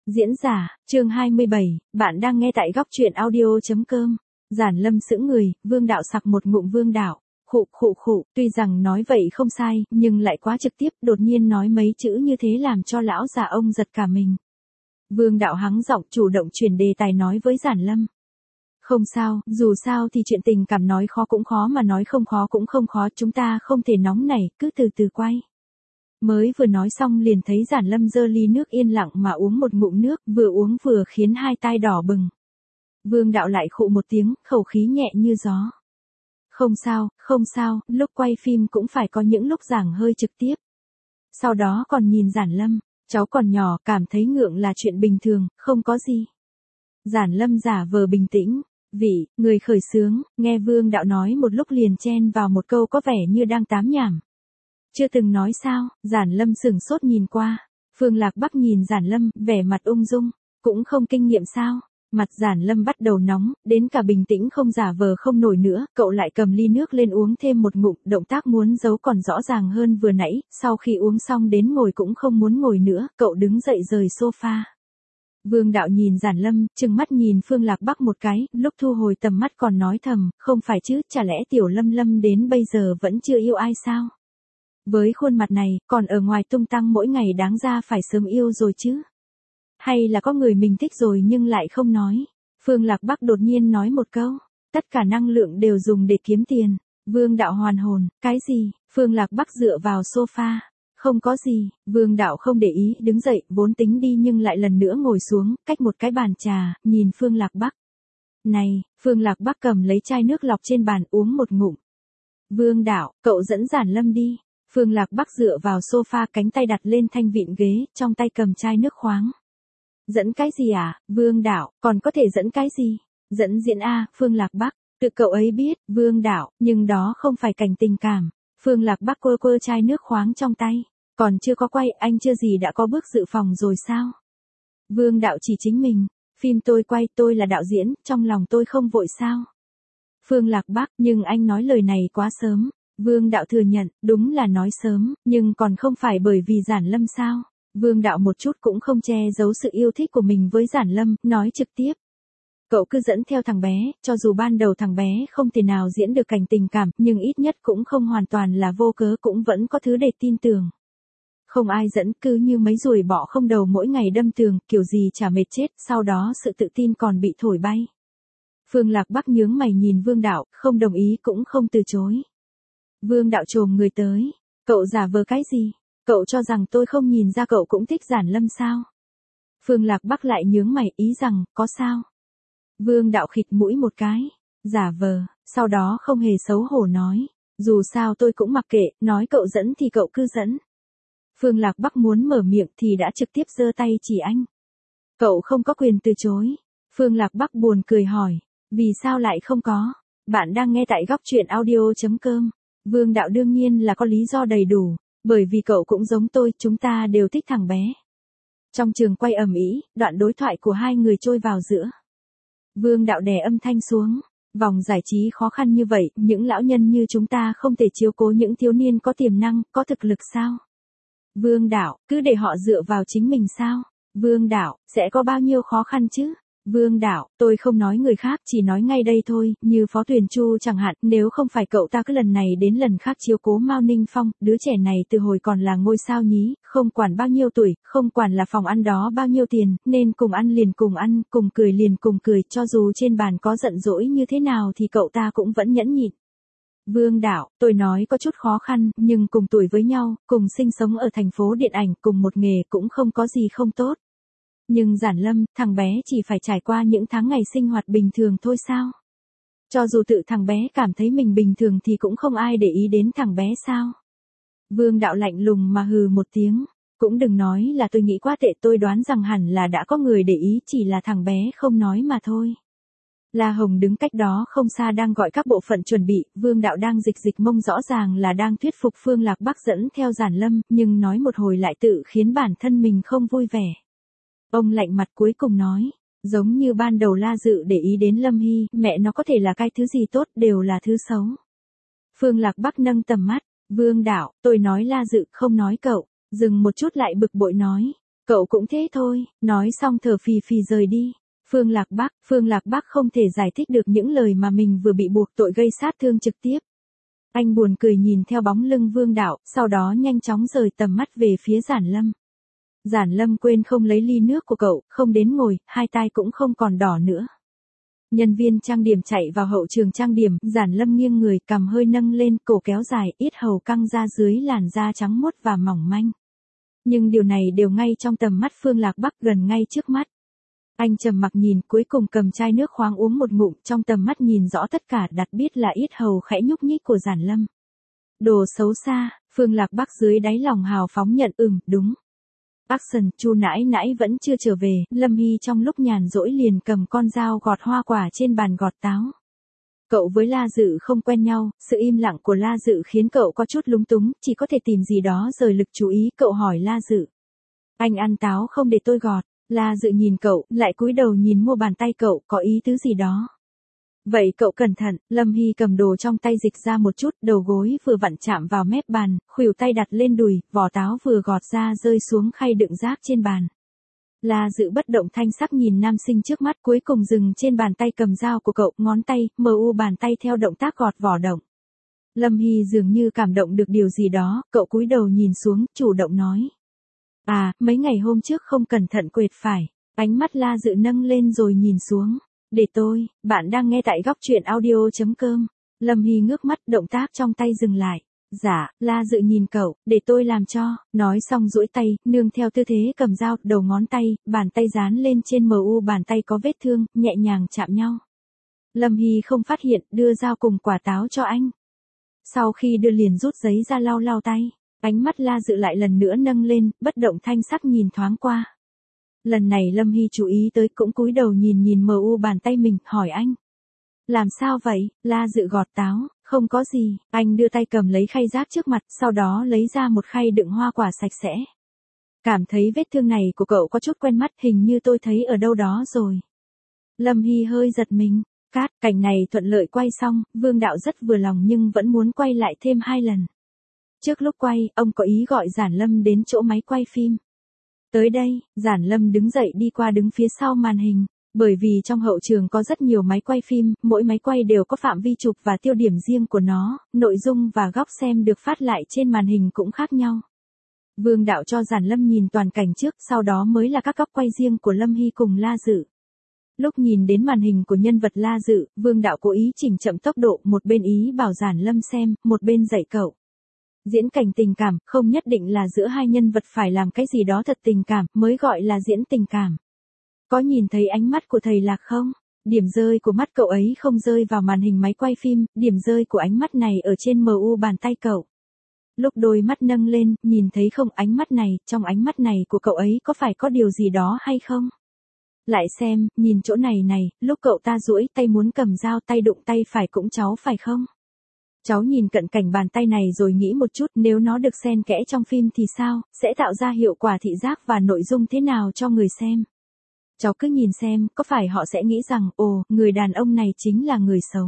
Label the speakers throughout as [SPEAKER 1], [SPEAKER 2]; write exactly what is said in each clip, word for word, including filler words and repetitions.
[SPEAKER 1] Diễn giả, chương hai mươi bảy, bạn đang nghe tại góc truyện audio.com. Giản Lâm sững người, Vương Đạo sặc một ngụm Vương Đạo. Khụ khụ khụ, tuy rằng nói vậy không sai, nhưng lại quá trực tiếp, đột nhiên nói mấy chữ như thế làm cho lão già ông giật cả mình. Vương Đạo hắng giọng chủ động chuyển đề tài nói với Giản Lâm. Không sao, dù sao thì chuyện tình cảm nói khó cũng khó mà nói không khó cũng không khó, chúng ta không thể nóng nảy, cứ từ từ quay. Mới vừa nói xong liền thấy Giản Lâm giơ ly nước yên lặng mà uống một ngụm nước, vừa uống vừa khiến hai tai đỏ bừng. Vương Đạo lại khụ một tiếng, khẩu khí nhẹ như gió. Không sao, không sao, lúc quay phim cũng phải có những lúc giảng hơi trực tiếp. Sau đó còn nhìn Giản Lâm, cháu còn nhỏ, cảm thấy ngượng là chuyện bình thường, không có gì. Giản Lâm giả vờ bình tĩnh, vị, người khởi xướng, nghe Vương Đạo nói một lúc liền chen vào một câu có vẻ như đang tám nhảm. Chưa từng nói sao, Giản Lâm sửng sốt nhìn qua. Phương Lạc Bắc nhìn Giản Lâm, vẻ mặt ung dung, cũng không kinh nghiệm sao. Mặt Giản Lâm bắt đầu nóng, đến cả bình tĩnh không giả vờ không nổi nữa, cậu lại cầm ly nước lên uống thêm một ngụm, động tác muốn giấu còn rõ ràng hơn vừa nãy, sau khi uống xong đến ngồi cũng không muốn ngồi nữa, cậu đứng dậy rời sofa. Vương Đạo nhìn Giản Lâm, trừng mắt nhìn Phương Lạc Bắc một cái, lúc thu hồi tầm mắt còn nói thầm, không phải chứ, chả lẽ Tiểu Lâm Lâm đến bây giờ vẫn chưa yêu ai sao? Với khuôn mặt này, còn ở ngoài tung tăng mỗi ngày đáng ra phải sớm yêu rồi chứ. Hay là có người mình thích rồi nhưng lại không nói. Phương Lạc Bắc đột nhiên nói một câu. Tất cả năng lượng đều dùng để kiếm tiền. Vương Đạo hoàn hồn. Cái gì? Phương Lạc Bắc dựa vào sofa. Không có gì. Vương Đạo không để ý, đứng dậy, vốn tính đi nhưng lại lần nữa ngồi xuống, cách một cái bàn trà, nhìn Phương Lạc Bắc. Này, Phương Lạc Bắc cầm lấy chai nước lọc trên bàn uống một ngụm. Vương Đạo, cậu dẫn Giản Lâm đi. Phương Lạc Bắc dựa vào sofa, cánh tay đặt lên thanh vịn ghế, trong tay cầm chai nước khoáng. Dẫn cái gì à, Vương Đạo, còn có thể dẫn cái gì? Dẫn diễn A, Phương Lạc Bắc, tự cậu ấy biết, Vương Đạo, nhưng đó không phải cảnh tình cảm. Phương Lạc Bắc quơ quơ chai nước khoáng trong tay. Còn chưa có quay, anh chưa gì đã có bước dự phòng rồi sao? Vương Đạo chỉ chính mình. Phim tôi quay, tôi là đạo diễn, trong lòng tôi không vội sao? Phương Lạc Bắc, nhưng anh nói lời này quá sớm. Vương Đạo thừa nhận, đúng là nói sớm, nhưng còn không phải bởi vì Giản Lâm sao? Vương Đạo một chút cũng không che giấu sự yêu thích của mình với Giản Lâm, nói trực tiếp. Cậu cứ dẫn theo thằng bé, cho dù ban đầu thằng bé không thể nào diễn được cảnh tình cảm, nhưng ít nhất cũng không hoàn toàn là vô cớ, cũng vẫn có thứ để tin tưởng. Không ai dẫn, cứ như mấy ruồi bọ không đầu mỗi ngày đâm tường, kiểu gì chả mệt chết, sau đó sự tự tin còn bị thổi bay. Phương Lạc Bắc nhướng mày nhìn Vương Đạo, không đồng ý cũng không từ chối. Vương Đạo chồm người tới. Cậu giả vờ cái gì? Cậu cho rằng tôi không nhìn ra cậu cũng thích Giản Lâm sao? Phương Lạc Bắc lại nhướng mày, ý rằng, có sao? Vương Đạo khịt mũi một cái. Giả vờ, sau đó không hề xấu hổ nói. Dù sao tôi cũng mặc kệ, nói cậu dẫn thì cậu cứ dẫn. Phương Lạc Bắc muốn mở miệng thì đã trực tiếp giơ tay chỉ anh. Cậu không có quyền từ chối. Phương Lạc Bắc buồn cười hỏi. Vì sao lại không có? Bạn đang nghe tại góc truyện audio.com. Vương Đạo đương nhiên là có lý do đầy đủ, bởi vì cậu cũng giống tôi, chúng ta đều thích thằng bé. Trong trường quay ầm ĩ, đoạn đối thoại của hai người trôi vào giữa. Vương Đạo đè âm thanh xuống, vòng giải trí khó khăn như vậy, những lão nhân như chúng ta không thể chiếu cố những thiếu niên có tiềm năng, có thực lực sao? Vương Đạo, cứ để họ dựa vào chính mình sao? Vương Đạo, sẽ có bao nhiêu khó khăn chứ? Vương Đạo, tôi không nói người khác, chỉ nói ngay đây thôi, như Phó Tuyền Chu chẳng hạn, nếu không phải cậu ta cứ lần này đến lần khác chiếu cố Mao Ninh Phong, đứa trẻ này từ hồi còn là ngôi sao nhí, không quản bao nhiêu tuổi, không quản là phòng ăn đó bao nhiêu tiền, nên cùng ăn liền cùng ăn, cùng cười liền cùng cười, cho dù trên bàn có giận dỗi như thế nào thì cậu ta cũng vẫn nhẫn nhịn. Vương Đạo, tôi nói có chút khó khăn, nhưng cùng tuổi với nhau, cùng sinh sống ở thành phố điện ảnh, cùng một nghề cũng không có gì không tốt. Nhưng Giản Lâm, thằng bé chỉ phải trải qua những tháng ngày sinh hoạt bình thường thôi sao? Cho dù tự thằng bé cảm thấy mình bình thường thì cũng không ai để ý đến thằng bé sao? Vương Đạo lạnh lùng mà hừ một tiếng. Cũng đừng nói là tôi nghĩ quá tệ, tôi đoán rằng hẳn là đã có người để ý, chỉ là thằng bé không nói mà thôi. La Hồng đứng cách đó không xa đang gọi các bộ phận chuẩn bị, Vương Đạo đang dịch dịch mông, rõ ràng là đang thuyết phục Phương Lạc Bắc dẫn theo Giản Lâm, nhưng nói một hồi lại tự khiến bản thân mình không vui vẻ. Ông lạnh mặt cuối cùng nói, giống như ban đầu La Dự để ý đến Lâm Hy, mẹ nó có thể là cái thứ gì tốt, đều là thứ xấu. Phương Lạc Bắc nâng tầm mắt, Vương Đạo, tôi nói La Dự không nói cậu, dừng một chút lại bực bội nói, Cậu cũng thế thôi, nói xong thở phì phì rời đi. Phương Lạc Bắc, Phương Lạc Bắc không thể giải thích được những lời mà mình vừa bị buộc tội gây sát thương trực tiếp. Anh buồn cười nhìn theo bóng lưng Vương Đạo, sau đó nhanh chóng rời tầm mắt về phía Giản Lâm. Giản Lâm quên không lấy ly nước của cậu, không đến ngồi, hai tai cũng không còn đỏ nữa. Nhân viên trang điểm chạy vào hậu trường trang điểm, Giản Lâm nghiêng người, cằm hơi nâng lên, cổ kéo dài, yết hầu căng ra dưới làn da trắng muốt và mỏng manh. Nhưng điều này đều ngay trong tầm mắt Phương Lạc Bắc, gần ngay trước mắt. Anh trầm mặc nhìn, cuối cùng cầm chai nước khoáng uống một ngụm, trong tầm mắt nhìn rõ tất cả, đặt biết là yết hầu khẽ nhúc nhích của Giản Lâm. Đồ xấu xa, Phương Lạc Bắc dưới đáy lòng hào phóng nhận, ừm, đúng. Action, Chu nãi nãi vẫn chưa trở về, Lâm Hy trong lúc nhàn rỗi liền cầm con dao gọt hoa quả trên bàn gọt táo. Cậu với La Dự không quen nhau, sự im lặng của La Dự khiến cậu có chút lúng túng, chỉ có thể tìm gì đó rời lực chú ý, cậu hỏi La Dự. Anh ăn táo không để tôi gọt? La Dự nhìn cậu, lại cúi đầu nhìn mua bàn tay cậu, có ý tứ gì đó. Vậy cậu cẩn thận, Lâm Hy cầm đồ trong tay dịch ra một chút, đầu gối vừa vặn chạm vào mép bàn, khuỷu tay đặt lên đùi, vỏ táo vừa gọt ra rơi xuống khay đựng rác trên bàn. La Dự bất động thanh sắc nhìn nam sinh trước mắt, cuối cùng dừng trên bàn tay cầm dao của cậu, ngón tay, mờ u bàn tay theo động tác gọt vỏ động. Lâm Hy dường như cảm động được điều gì đó, cậu cúi đầu nhìn xuống, chủ động nói. À, mấy ngày hôm trước không cẩn thận quệt phải. Ánh mắt La Dự nâng lên rồi nhìn xuống. Để tôi, bạn đang nghe tại góc truyện audio.com. Lâm Hy ngước mắt, động tác trong tay dừng lại. Dạ, La Dự nhìn cậu, để tôi làm cho. Nói xong duỗi tay, nương theo tư thế cầm dao, đầu ngón tay, bàn tay dán lên trên mờ u bàn tay có vết thương, nhẹ nhàng chạm nhau. Lâm Hy không phát hiện, đưa dao cùng quả táo cho anh. Sau khi đưa liền rút giấy ra lau lau tay. Ánh mắt La Dự lại lần nữa nâng lên, bất động thanh sắc nhìn thoáng qua. Lần này Lâm Hy chú ý tới, cũng cúi đầu nhìn nhìn mờ u bàn tay mình, hỏi anh. Làm sao vậy? La Dự gọt táo, không có gì. Anh đưa tay cầm lấy khay rác trước mặt, sau đó lấy ra một khay đựng hoa quả sạch sẽ. Cảm thấy vết thương này của cậu có chút quen mắt, hình như tôi thấy ở đâu đó rồi. Lâm Hy hơi giật mình. Cát, cảnh này thuận lợi quay xong, Vương Đạo rất vừa lòng nhưng vẫn muốn quay lại thêm hai lần. Trước lúc quay, ông có ý gọi Giản Lâm đến chỗ máy quay phim. Tới đây, Giản Lâm đứng dậy đi qua đứng phía sau màn hình. Bởi vì trong hậu trường có rất nhiều máy quay phim, mỗi máy quay đều có phạm vi chụp và tiêu điểm riêng của nó, nội dung và góc xem được phát lại trên màn hình cũng khác nhau. Vương Đạo cho Giản Lâm nhìn toàn cảnh trước, sau đó mới là các góc quay riêng của Lâm Hy cùng La Dự. Lúc nhìn đến màn hình của nhân vật La Dự, Vương Đạo cố ý chỉnh chậm tốc độ, một bên ý bảo Giản Lâm xem, một bên dạy cậu. Diễn cảnh tình cảm, không nhất định là giữa hai nhân vật phải làm cái gì đó thật tình cảm, mới gọi là diễn tình cảm. Có nhìn thấy ánh mắt của thầy Lạc không? Điểm rơi của mắt cậu ấy không rơi vào màn hình máy quay phim, điểm rơi của ánh mắt này ở trên mờ u bàn tay cậu. Lúc đôi mắt nâng lên, nhìn thấy không, ánh mắt này, trong ánh mắt này của cậu ấy có phải có điều gì đó hay không? Lại xem, nhìn chỗ này này, lúc cậu ta duỗi tay muốn cầm dao, tay đụng tay phải cũng cháu phải không? Cháu nhìn cận cảnh bàn tay này rồi nghĩ một chút, nếu nó được xen kẽ trong phim thì sao, sẽ tạo ra hiệu quả thị giác và nội dung thế nào cho người xem? Cháu cứ nhìn xem, có phải họ sẽ nghĩ rằng, ồ, người đàn ông này chính là người xấu.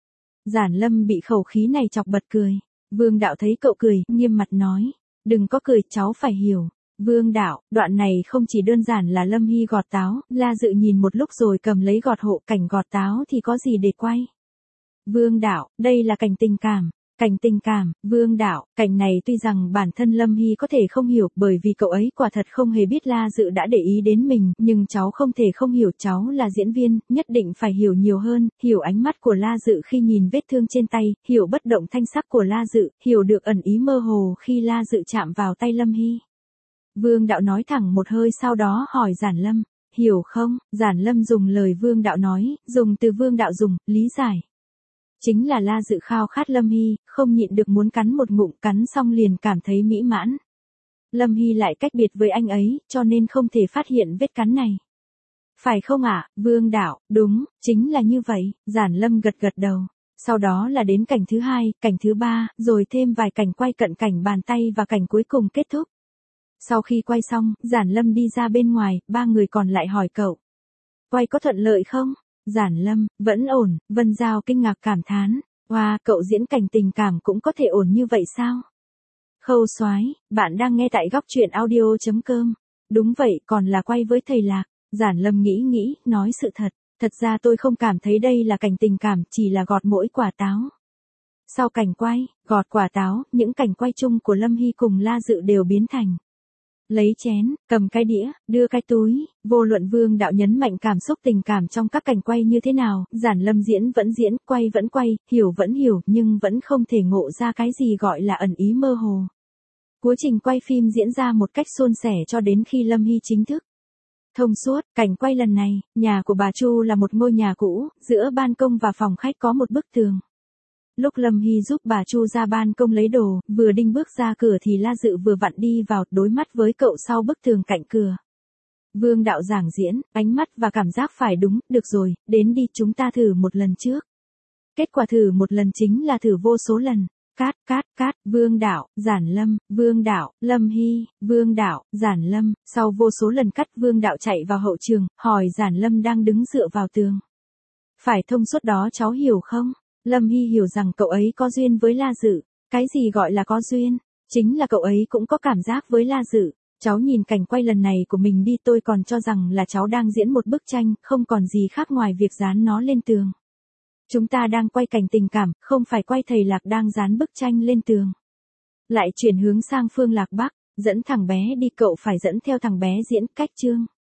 [SPEAKER 1] Giản Lâm bị khẩu khí này chọc bật cười. Vương Đạo thấy cậu cười, nghiêm mặt nói. Đừng có cười, cháu phải hiểu. Vương Đạo, đoạn này không chỉ đơn giản là Lâm Hy gọt táo, La Dự nhìn một lúc rồi cầm lấy gọt hộ, cảnh gọt táo thì có gì để quay. Vương Đạo, đây là cảnh tình cảm. Cảnh tình cảm, Vương Đạo, cảnh này tuy rằng bản thân Lâm Hy có thể không hiểu, bởi vì cậu ấy quả thật không hề biết La Dự đã để ý đến mình, nhưng cháu không thể không hiểu, cháu là diễn viên, nhất định phải hiểu nhiều hơn, hiểu ánh mắt của La Dự khi nhìn vết thương trên tay, hiểu bất động thanh sắc của La Dự, hiểu được ẩn ý mơ hồ khi La Dự chạm vào tay Lâm Hy. Vương Đạo nói thẳng một hơi, sau đó hỏi Giản Lâm, hiểu không? Giản Lâm dùng lời Vương Đạo nói, dùng từ Vương Đạo dùng, lý giải. Chính là La Dự khao khát Lâm Hy, không nhịn được muốn cắn một ngụm, cắn xong liền cảm thấy mỹ mãn. Lâm Hy lại cách biệt với anh ấy, cho nên không thể phát hiện vết cắn này. Phải không ạ, Vương Đạo? Đúng, chính là như vậy. Giản Lâm gật gật đầu. Sau đó là đến cảnh thứ hai, cảnh thứ ba, rồi thêm vài cảnh quay cận cảnh bàn tay và cảnh cuối cùng kết thúc. Sau khi quay xong, Giản Lâm đi ra bên ngoài, ba người còn lại hỏi cậu. Quay có thuận lợi không? Giản Lâm, vẫn ổn. Vân Giao kinh ngạc cảm thán. Wow, cậu diễn cảnh tình cảm cũng có thể ổn như vậy sao? Khâu Soái, bạn đang nghe tại góc truyện audio chấm com. Đúng vậy, còn là quay với thầy Lạc. Giản Lâm nghĩ nghĩ, nói sự thật. Thật ra tôi không cảm thấy đây là cảnh tình cảm, chỉ là gọt mỗi quả táo. Sau cảnh quay, gọt quả táo, những cảnh quay chung của Lâm Hy cùng La Dự đều biến thành lấy chén, cầm cái đĩa, đưa cái túi, vô luận Vương Đạo nhấn mạnh cảm xúc tình cảm trong các cảnh quay như thế nào, Giản Lâm diễn vẫn diễn, quay vẫn quay, hiểu vẫn hiểu, nhưng vẫn không thể ngộ ra cái gì gọi là ẩn ý mơ hồ. Quá trình quay phim diễn ra một cách suôn sẻ cho đến khi Lâm Hy chính thức thông suốt. Cảnh quay lần này, nhà của bà Chu là một ngôi nhà cũ, giữa ban công và phòng khách có một bức tường. Lúc Lâm Hy giúp bà Chu ra ban công lấy đồ, vừa định bước ra cửa thì La Dự vừa vặn đi vào, đối mắt với cậu sau bức tường cạnh cửa. Vương Đạo giảng diễn, ánh mắt và cảm giác phải đúng, được rồi, đến đi, chúng ta thử một lần trước. Kết quả thử một lần chính là thử vô số lần. Cát, cát, cát, Vương Đạo, Giản Lâm, Vương Đạo, Lâm Hy, Vương Đạo, Giản Lâm, sau vô số lần cắt Vương Đạo chạy vào hậu trường, hỏi Giản Lâm đang đứng dựa vào tường. Phải thông suốt đó cháu hiểu không? Lâm Hy hiểu rằng cậu ấy có duyên với La Dự. Cái gì gọi là có duyên? Chính là cậu ấy cũng có cảm giác với La Dự. Cháu nhìn cảnh quay lần này của mình đi, tôi còn cho rằng là cháu đang diễn một bức tranh, không còn gì khác ngoài việc dán nó lên tường. Chúng ta đang quay cảnh tình cảm, không phải quay thầy Lạc đang dán bức tranh lên tường. Lại chuyển hướng sang Phương Lạc Bắc, dẫn thằng bé đi, cậu phải dẫn theo thằng bé diễn cách chương.